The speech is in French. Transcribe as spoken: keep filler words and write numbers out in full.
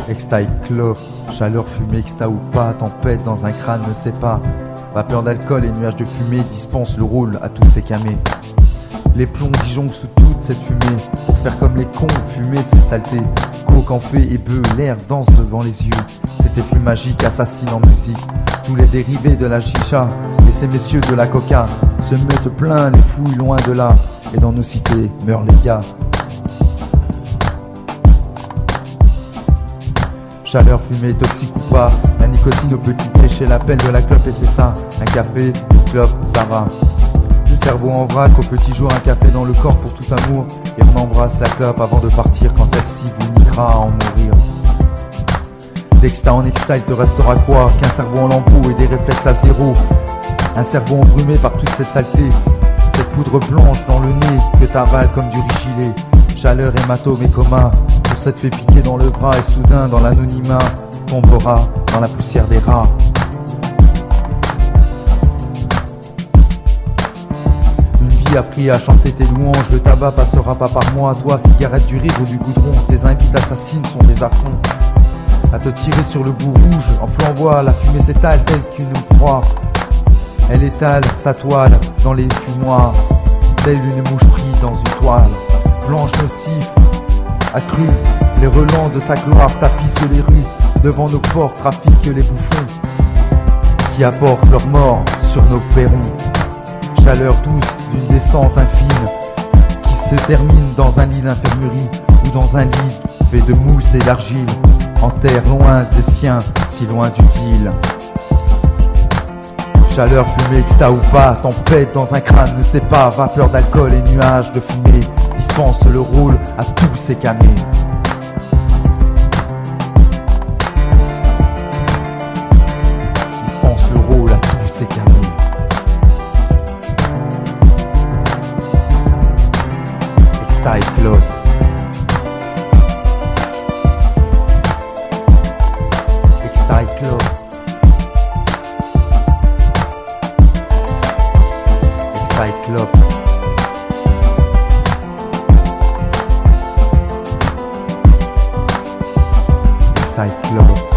Extile Club, chaleur, fumée, exta ou pas, tempête dans un crâne, ne sait pas. Vapeur d'alcool et nuages de fumée dispensent le rôle à tous ces camés. Les plombs disjonquent sous toute cette fumée, pour faire comme les cons, fumer cette saleté. Coke en fait et bœuf, l'air danse devant les yeux. Cet effluve magique assassine en musique tous les dérivés de la chicha. Et ces messieurs de la coca se mettent plein les fouilles loin de là. Et dans nos cités meurent les gars. Chaleur, fumée, toxique ou pas, la nicotine au petit déchet, l'appel de la clope et c'est ça. Un café, une clope, ça va. Du cerveau en vrac, au petit jour, un café dans le corps pour tout amour. Et on embrasse la clope avant de partir quand celle-ci vous niquera à en mourir. D'exta en exta, il te restera quoi? Qu'un cerveau en lambeaux et des réflexes à zéro. Un cerveau embrumé par toute cette saleté. Cette poudre blanche dans le nez que t'avales comme du riz gilet. Chaleur, hématome et coma. Pour ça te fait piquer dans le bras et soudain dans l'anonymat tombera dans la poussière des rats. Une vie appris à chanter tes louanges, le tabac passera pas par moi. Toi, cigarette du rire ou du goudron, tes invites assassines sont des affronts. À te tirer sur le bout rouge, en flamboie, la fumée s'étale telle qu'une proie. Elle étale sa toile dans les fumoirs, telle une mouche prise dans une toile. Blanche nocif, accrue, les relents de sa gloire tapissent les rues. Devant nos ports trafiquent les bouffons qui apportent leur mort sur nos perrons. Chaleur douce d'une descente infime qui se termine dans un lit d'infirmerie ou dans un lit fait de mousse et d'argile, en terre loin des siens, si loin du deal. Chaleur, fumée, exta ou pas, tempête dans un crâne, ne sait pas. Vapeur d'alcool et nuages de fumée dispense le rôle à tous ces camés. Dispense le rôle à tous ces camés. Extile Club. Extile Club. Extile Club. Extile Club.